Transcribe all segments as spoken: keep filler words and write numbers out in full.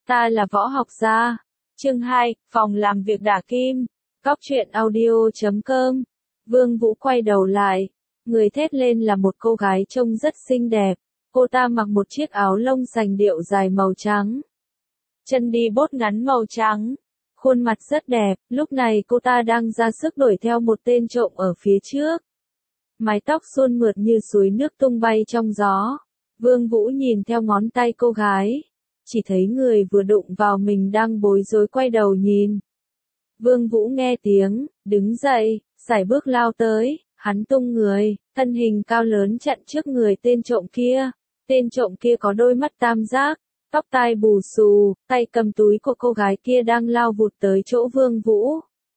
Ta là Võ Học Gia. Chương hai, phòng làm việc đả kim. Cóc truyện audio chấm com. Vương Vũ quay đầu lại. Người thét lên là một cô gái trông rất xinh đẹp. Cô ta mặc một chiếc áo lông sành điệu dài màu trắng. Chân đi bốt ngắn màu trắng. Khuôn mặt rất đẹp, lúc này cô ta đang ra sức đuổi theo một tên trộm ở phía trước. Mái tóc suôn mượt như suối nước tung bay trong gió. Vương Vũ nhìn theo ngón tay cô gái. Chỉ thấy người vừa đụng vào mình đang bối rối quay đầu nhìn. Vương Vũ nghe tiếng, đứng dậy, sải bước lao tới, hắn tung người, thân hình cao lớn chặn trước người tên trộm kia. Tên trộm kia có đôi mắt tam giác, tóc tai bù xù, tay cầm túi của cô gái kia đang lao vụt tới chỗ Vương Vũ.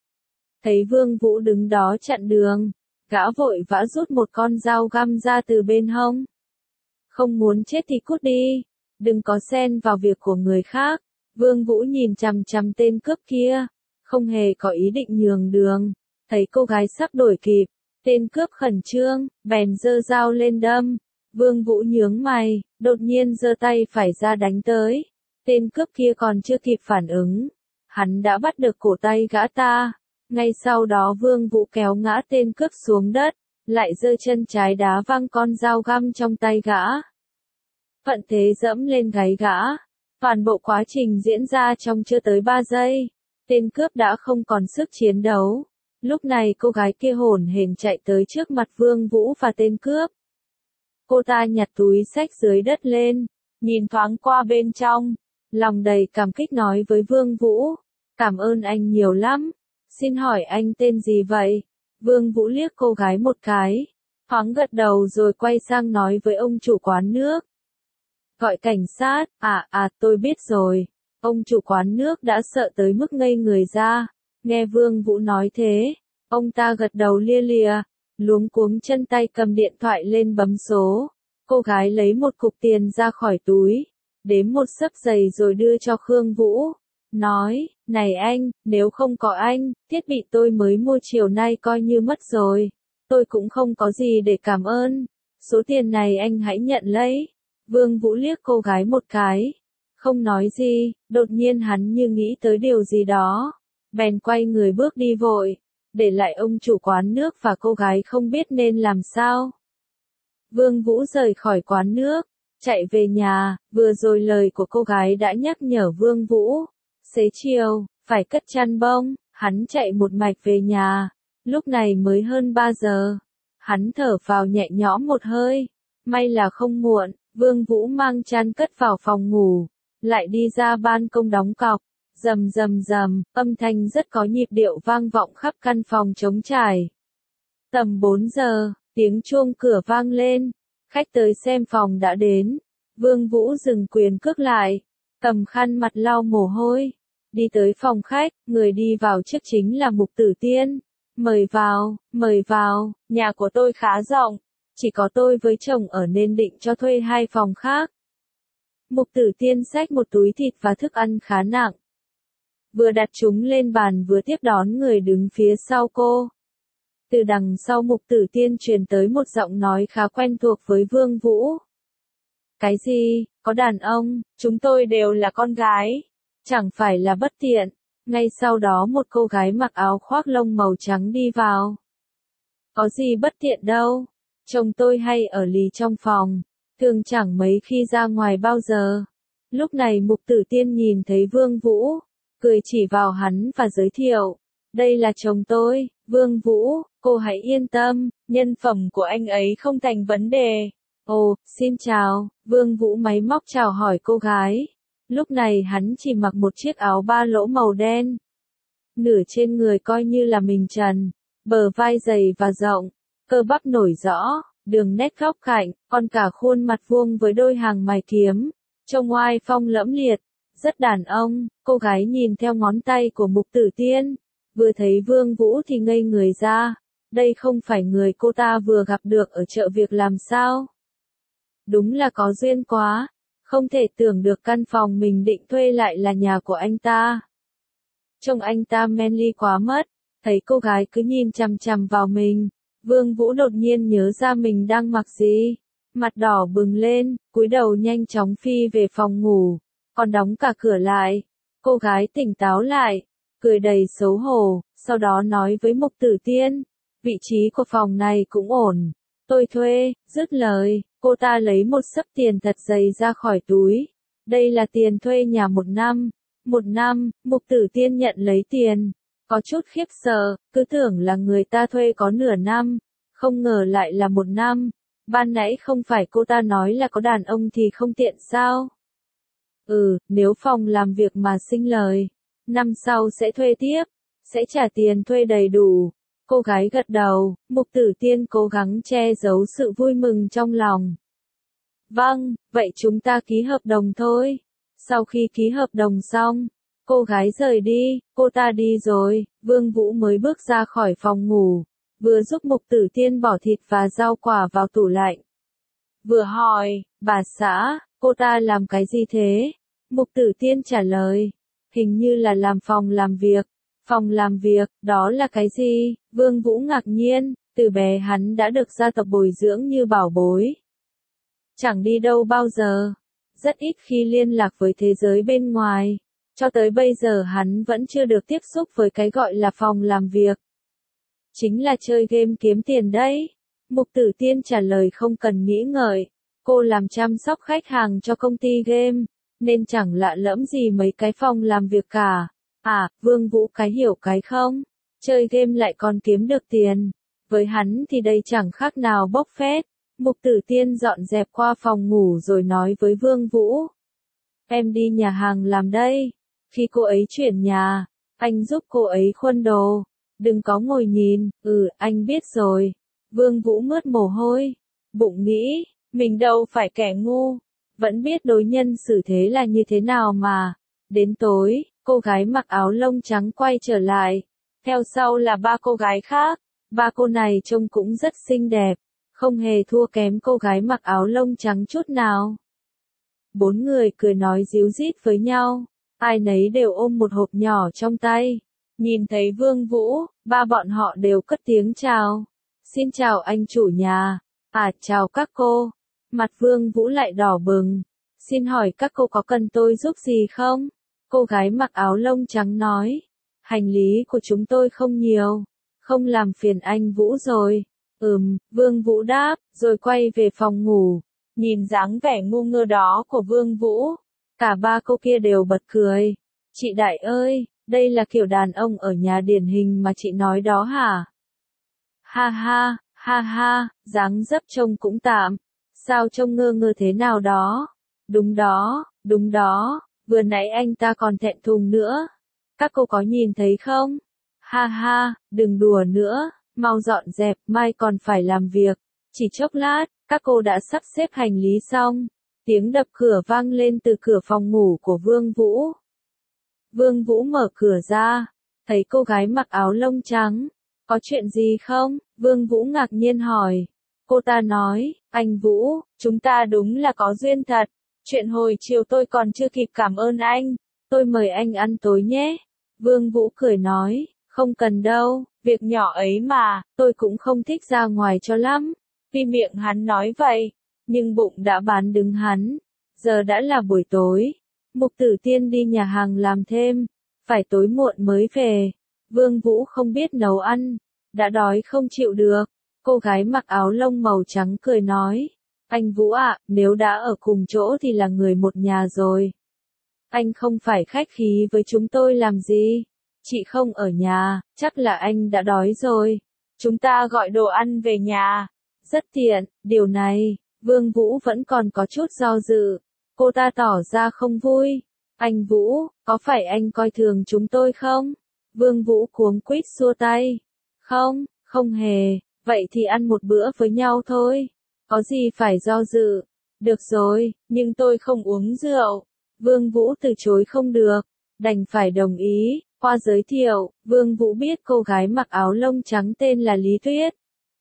Thấy Vương Vũ đứng đó chặn đường, gã vội vã rút một con dao găm ra từ bên hông. Không muốn chết thì cút đi, đừng có xen vào việc của người khác. Vương Vũ nhìn chằm chằm tên cướp kia, không hề có ý định nhường đường. Thấy cô gái sắp đuổi kịp, tên cướp khẩn trương, bèn giơ dao lên đâm. Vương Vũ nhướng mày, đột nhiên giơ tay phải ra đánh tới. Tên cướp kia còn chưa kịp phản ứng, hắn đã bắt được cổ tay gã ta. Ngay sau đó Vương Vũ kéo ngã tên cướp xuống đất, lại giơ chân trái đá văng con dao găm trong tay gã. Thuận thế dẫm lên gáy gã. Toàn bộ quá trình diễn ra trong chưa tới ba giây. Tên cướp đã không còn sức chiến đấu. Lúc này cô gái kia hổn hển chạy tới trước mặt Vương Vũ và tên cướp. Cô ta nhặt túi xách dưới đất lên, nhìn thoáng qua bên trong, lòng đầy cảm kích nói với Vương Vũ, cảm ơn anh nhiều lắm, xin hỏi anh tên gì vậy? Vương Vũ liếc cô gái một cái, thoáng gật đầu rồi quay sang nói với ông chủ quán nước. Gọi cảnh sát, à à tôi biết rồi. Ông chủ quán nước đã sợ tới mức ngây người ra, nghe Vương Vũ nói thế, ông ta gật đầu lia lịa, luống cuống chân tay cầm điện thoại lên bấm số. Cô gái lấy một cục tiền ra khỏi túi, đếm một xấp giày rồi đưa cho Khương Vũ. Nói, này anh, nếu không có anh, thiết bị tôi mới mua chiều nay coi như mất rồi. Tôi cũng không có gì để cảm ơn. Số tiền này anh hãy nhận lấy. Vương Vũ liếc cô gái một cái. Không nói gì, đột nhiên hắn như nghĩ tới điều gì đó. Bèn quay người bước đi vội. Để lại ông chủ quán nước và cô gái không biết nên làm sao. Vương Vũ rời khỏi quán nước, chạy về nhà, vừa rồi lời của cô gái đã nhắc nhở Vương Vũ. Xế chiều, phải cất chăn bông, hắn chạy một mạch về nhà, lúc này mới hơn ba giờ. Hắn thở vào nhẹ nhõm một hơi, may là không muộn, Vương Vũ mang chăn cất vào phòng ngủ, lại đi ra ban công đóng cọc. Rầm rầm rầm, âm thanh rất có nhịp điệu vang vọng khắp căn phòng trống trải. Tầm bốn giờ, tiếng chuông cửa vang lên, khách tới xem phòng đã đến. Vương Vũ dừng quyền cước lại, cầm khăn mặt lau mồ hôi, đi tới phòng khách, người đi vào trước chính là Mục Tử Tiên. Mời vào, mời vào, nhà của tôi khá rộng, chỉ có tôi với chồng ở nên định cho thuê hai phòng khác. Mục Tử Tiên xách một túi thịt và thức ăn khá nặng. Vừa đặt chúng lên bàn vừa tiếp đón người đứng phía sau cô. Từ đằng sau Mục Tử Tiên truyền tới một giọng nói khá quen thuộc với Vương Vũ. Cái gì, có đàn ông, chúng tôi đều là con gái, chẳng phải là bất tiện. Ngay sau đó một cô gái mặc áo khoác lông màu trắng đi vào. Có gì bất tiện đâu, chồng tôi hay ở lì trong phòng, thường chẳng mấy khi ra ngoài bao giờ. Lúc này Mục Tử Tiên nhìn thấy Vương Vũ, cười chỉ vào hắn và giới thiệu. Đây là chồng tôi, Vương Vũ, cô hãy yên tâm, nhân phẩm của anh ấy không thành vấn đề. Ồ, xin chào, Vương Vũ máy móc chào hỏi cô gái. Lúc này hắn chỉ mặc một chiếc áo ba lỗ màu đen. Nửa trên người coi như là mình trần, bờ vai dày và rộng, cơ bắp nổi rõ, đường nét góc cạnh, còn cả khuôn mặt vuông với đôi hàng mày kiếm, trông oai phong lẫm liệt. Rất đàn ông, cô gái nhìn theo ngón tay của Mục Tử Tiên, vừa thấy Vương Vũ thì ngây người ra, đây không phải người cô ta vừa gặp được ở chợ việc làm sao? Đúng là có duyên quá, không thể tưởng được căn phòng mình định thuê lại là nhà của anh ta. Trông anh ta manly quá mất, thấy cô gái cứ nhìn chằm chằm vào mình, Vương Vũ đột nhiên nhớ ra mình đang mặc gì, mặt đỏ bừng lên, cúi đầu nhanh chóng phi về phòng ngủ. còn đóng cả cửa lại. Cô gái tỉnh táo lại, cười đầy xấu hổ, sau đó nói với Mục Tử Tiên, vị trí của phòng này cũng ổn, tôi thuê. Dứt lời, cô ta lấy một xấp tiền thật dày ra khỏi túi. Đây là tiền thuê nhà một năm. Một năm, Mục Tử Tiên nhận lấy tiền, có chút khiếp sợ, cứ tưởng là người ta thuê có nửa năm, không ngờ lại là một năm. Ban nãy không phải cô ta nói là có đàn ông thì không tiện sao? Ừ, nếu phòng làm việc mà sinh lời, năm sau sẽ thuê tiếp, sẽ trả tiền thuê đầy đủ. Cô gái gật đầu, Mục Tử Tiên cố gắng che giấu sự vui mừng trong lòng. Vâng, vậy chúng ta ký hợp đồng thôi. Sau khi ký hợp đồng xong, cô gái rời đi, cô ta đi rồi, Vương Vũ mới bước ra khỏi phòng ngủ, vừa giúp Mục Tử Tiên bỏ thịt và rau quả vào tủ lạnh. Vừa hỏi, bà xã, cô ta làm cái gì thế? Mục Tử Tiên trả lời, hình như là làm phòng làm việc. Phòng làm việc, đó là cái gì? Vương Vũ ngạc nhiên, từ bé hắn đã được gia tộc bồi dưỡng như bảo bối. Chẳng đi đâu bao giờ, rất ít khi liên lạc với thế giới bên ngoài, cho tới bây giờ hắn vẫn chưa được tiếp xúc với cái gọi là phòng làm việc. Chính là chơi game kiếm tiền đấy. Mục Tử Tiên trả lời không cần nghĩ ngợi, cô làm chăm sóc khách hàng cho công ty game, nên chẳng lạ lẫm gì mấy cái phòng làm việc cả. À, Vương Vũ cái hiểu cái không? Chơi game lại còn kiếm được tiền. Với hắn thì đây chẳng khác nào bốc phét. Mục Tử Tiên dọn dẹp qua phòng ngủ rồi nói với Vương Vũ. Em đi nhà hàng làm đây. Khi cô ấy chuyển nhà, anh giúp cô ấy khuân đồ. Đừng có ngồi nhìn. Ừ, anh biết rồi. Vương Vũ mướt mồ hôi. Bụng nghĩ, mình đâu phải kẻ ngu. Vẫn biết đối nhân xử thế là như thế nào mà. Đến tối, cô gái mặc áo lông trắng quay trở lại. Theo sau là ba cô gái khác. Ba cô này trông cũng rất xinh đẹp, không hề thua kém cô gái mặc áo lông trắng chút nào. Bốn người cười nói díu dít với nhau, ai nấy đều ôm một hộp nhỏ trong tay. Nhìn thấy Vương Vũ, ba bọn họ đều cất tiếng chào. Xin chào anh chủ nhà. À, chào các cô. Mặt Vương Vũ lại đỏ bừng. Xin hỏi các cô có cần tôi giúp gì không? Cô gái mặc áo lông trắng nói. Hành lý của chúng tôi không nhiều, không làm phiền anh Vũ rồi. Ừm, Vương Vũ đáp, rồi quay về phòng ngủ. Nhìn dáng vẻ ngu ngơ đó của Vương Vũ, cả ba cô kia đều bật cười. Chị Đại ơi, đây là kiểu đàn ông ở nhà điển hình mà chị nói đó hả? Ha ha, ha ha, dáng dấp trông cũng tạm. Sao trông ngơ ngơ thế nào đó? Đúng đó, đúng đó, vừa nãy anh ta còn thẹn thùng nữa. Các cô có nhìn thấy không? Ha ha, đừng đùa nữa, mau dọn dẹp, mai còn phải làm việc. Chỉ chốc lát, các cô đã sắp xếp hành lý xong. Tiếng đập cửa vang lên từ cửa phòng ngủ của Vương Vũ. Vương Vũ mở cửa ra, thấy cô gái mặc áo lông trắng. Có chuyện gì không? Vương Vũ ngạc nhiên hỏi. Cô ta nói, anh Vũ, chúng ta đúng là có duyên thật. Chuyện hồi chiều tôi còn chưa kịp cảm ơn anh. Tôi mời anh ăn tối nhé. Vương Vũ cười nói, không cần đâu, việc nhỏ ấy mà, tôi cũng không thích ra ngoài cho lắm. Vì miệng hắn nói vậy, nhưng bụng đã bán đứng hắn. Giờ đã là buổi tối. Mục Tử Tiên đi nhà hàng làm thêm, phải tối muộn mới về. Vương Vũ không biết nấu ăn, đã đói không chịu được. Cô gái mặc áo lông màu trắng cười nói, anh Vũ ạ, nếu đã ở cùng chỗ thì là người một nhà rồi. Anh không phải khách khí với chúng tôi làm gì? Chị không ở nhà, chắc là anh đã đói rồi. Chúng ta gọi đồ ăn về nhà. Rất tiện, điều này, Vương Vũ vẫn còn có chút do dự. Cô ta tỏ ra không vui. Anh Vũ, có phải anh coi thường chúng tôi không? Vương Vũ cuống quýt xua tay. Không, không hề, vậy thì ăn một bữa với nhau thôi. Có gì phải do dự? Được rồi, nhưng tôi không uống rượu. Vương Vũ từ chối không được, đành phải đồng ý. Qua giới thiệu, Vương Vũ biết cô gái mặc áo lông trắng tên là Lý Tuyết.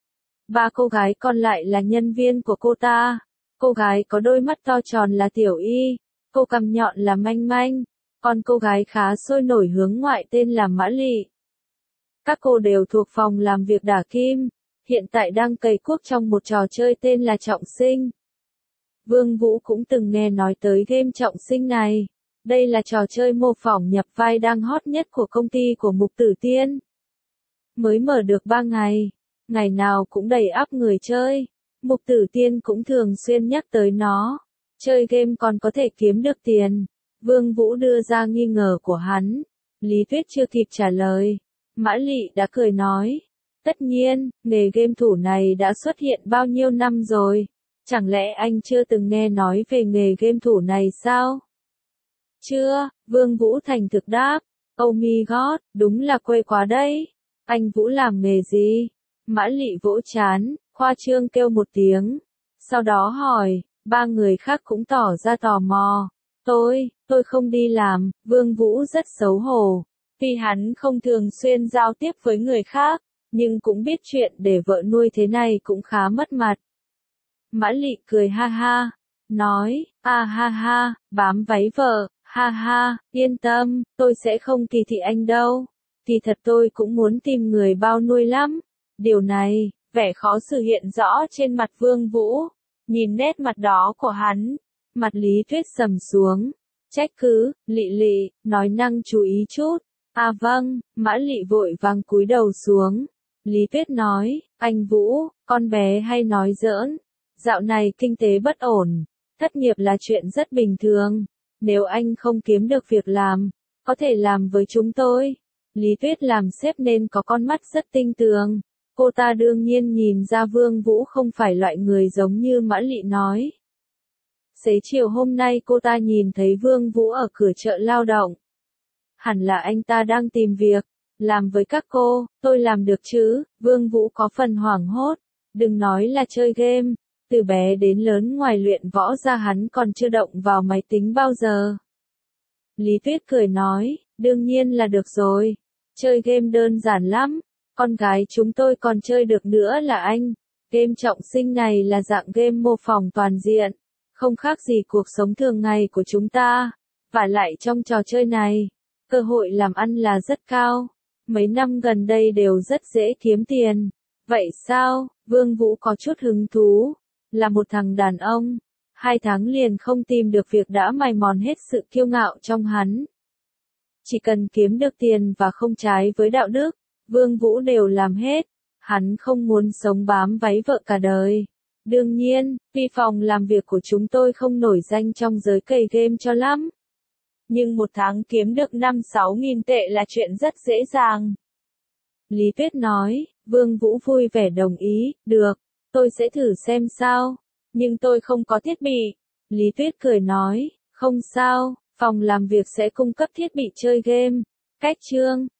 Ba cô gái còn lại là nhân viên của cô ta. Cô gái có đôi mắt to tròn là Tiểu Y, cô cằm nhọn là Manh Manh, còn cô gái khá sôi nổi hướng ngoại tên là Mã Lị. Các cô đều thuộc phòng làm việc đả kim, hiện tại đang cày cuốc trong một trò chơi tên là Trọng Sinh. Vương Vũ cũng từng nghe nói tới game Trọng Sinh này. Đây là trò chơi mô phỏng nhập vai đang hot nhất của công ty của Mục Tử Tiên. Mới mở được ba ngày, ngày nào cũng đầy ắp người chơi. Mục Tử Tiên cũng thường xuyên nhắc tới nó. Chơi game còn có thể kiếm được tiền. Vương Vũ đưa ra nghi ngờ của hắn. Lý Tuyết chưa kịp trả lời. Mã Lị đã cười nói. Tất nhiên, nghề game thủ này đã xuất hiện bao nhiêu năm rồi. Chẳng lẽ anh chưa từng nghe nói về nghề game thủ này sao? Chưa, Vương Vũ thành thực đáp. Oh my god, đúng là quê quá đấy. Anh Vũ làm nghề gì? Mã Lị vỗ chán, khoa trương kêu một tiếng. Sau đó hỏi, ba người khác cũng tỏ ra tò mò. Tôi, tôi không đi làm, Vương Vũ rất xấu hổ. Tuy hắn không thường xuyên giao tiếp với người khác, nhưng cũng biết chuyện để vợ nuôi thế này cũng khá mất mặt. Mã Lị cười ha ha, nói, à ha ha, bám váy vợ, ha ha, yên tâm, tôi sẽ không kỳ thị anh đâu. Kỳ thật tôi cũng muốn tìm người bao nuôi lắm. Điều này, vẻ khó xử hiện rõ trên mặt Vương Vũ. Nhìn nét mặt đó của hắn, mặt Lý Tuyết sầm xuống. Trách cứ, Lị Lị, nói năng chú ý chút. À vâng, Mã Lị vội vàng cúi đầu xuống. Lý Tuyết nói, anh Vũ, con bé hay nói giỡn. Dạo này kinh tế bất ổn, thất nghiệp là chuyện rất bình thường. Nếu anh không kiếm được việc làm, có thể làm với chúng tôi. Lý Tuyết làm sếp nên có con mắt rất tinh tường. Cô ta đương nhiên nhìn ra Vương Vũ không phải loại người giống như Mã Lị nói. Xế chiều hôm nay cô ta nhìn thấy Vương Vũ ở cửa chợ lao động. Hẳn là anh ta đang tìm việc. Làm với các cô, tôi làm được chứ? Vương Vũ có phần hoảng hốt. Đừng nói là chơi game. Từ bé đến lớn ngoài luyện võ ra hắn còn chưa động vào máy tính bao giờ. Lý Tuyết cười nói, đương nhiên là được rồi. Chơi game đơn giản lắm. Con gái chúng tôi còn chơi được nữa là anh. Game trọng sinh này là dạng game mô phỏng toàn diện. Không khác gì cuộc sống thường ngày của chúng ta. Và lại trong trò chơi này, cơ hội làm ăn là rất cao. Mấy năm gần đây đều rất dễ kiếm tiền. Vậy sao? Vương Vũ có chút hứng thú. Là một thằng đàn ông. Hai tháng liền không tìm được việc đã mài mòn hết sự kiêu ngạo trong hắn. Chỉ cần kiếm được tiền và không trái với đạo đức, Vương Vũ đều làm hết. Hắn không muốn sống bám váy vợ cả đời. Đương nhiên, vì phòng làm việc của chúng tôi không nổi danh trong giới cày game cho lắm. Nhưng một tháng kiếm được năm sáu nghìn tệ là chuyện rất dễ dàng. Lý Tuyết nói, Vương Vũ vui vẻ đồng ý, được, tôi sẽ thử xem sao. Nhưng tôi không có thiết bị. Lý Tuyết cười nói, không sao, phòng làm việc sẽ cung cấp thiết bị chơi game. Cách chương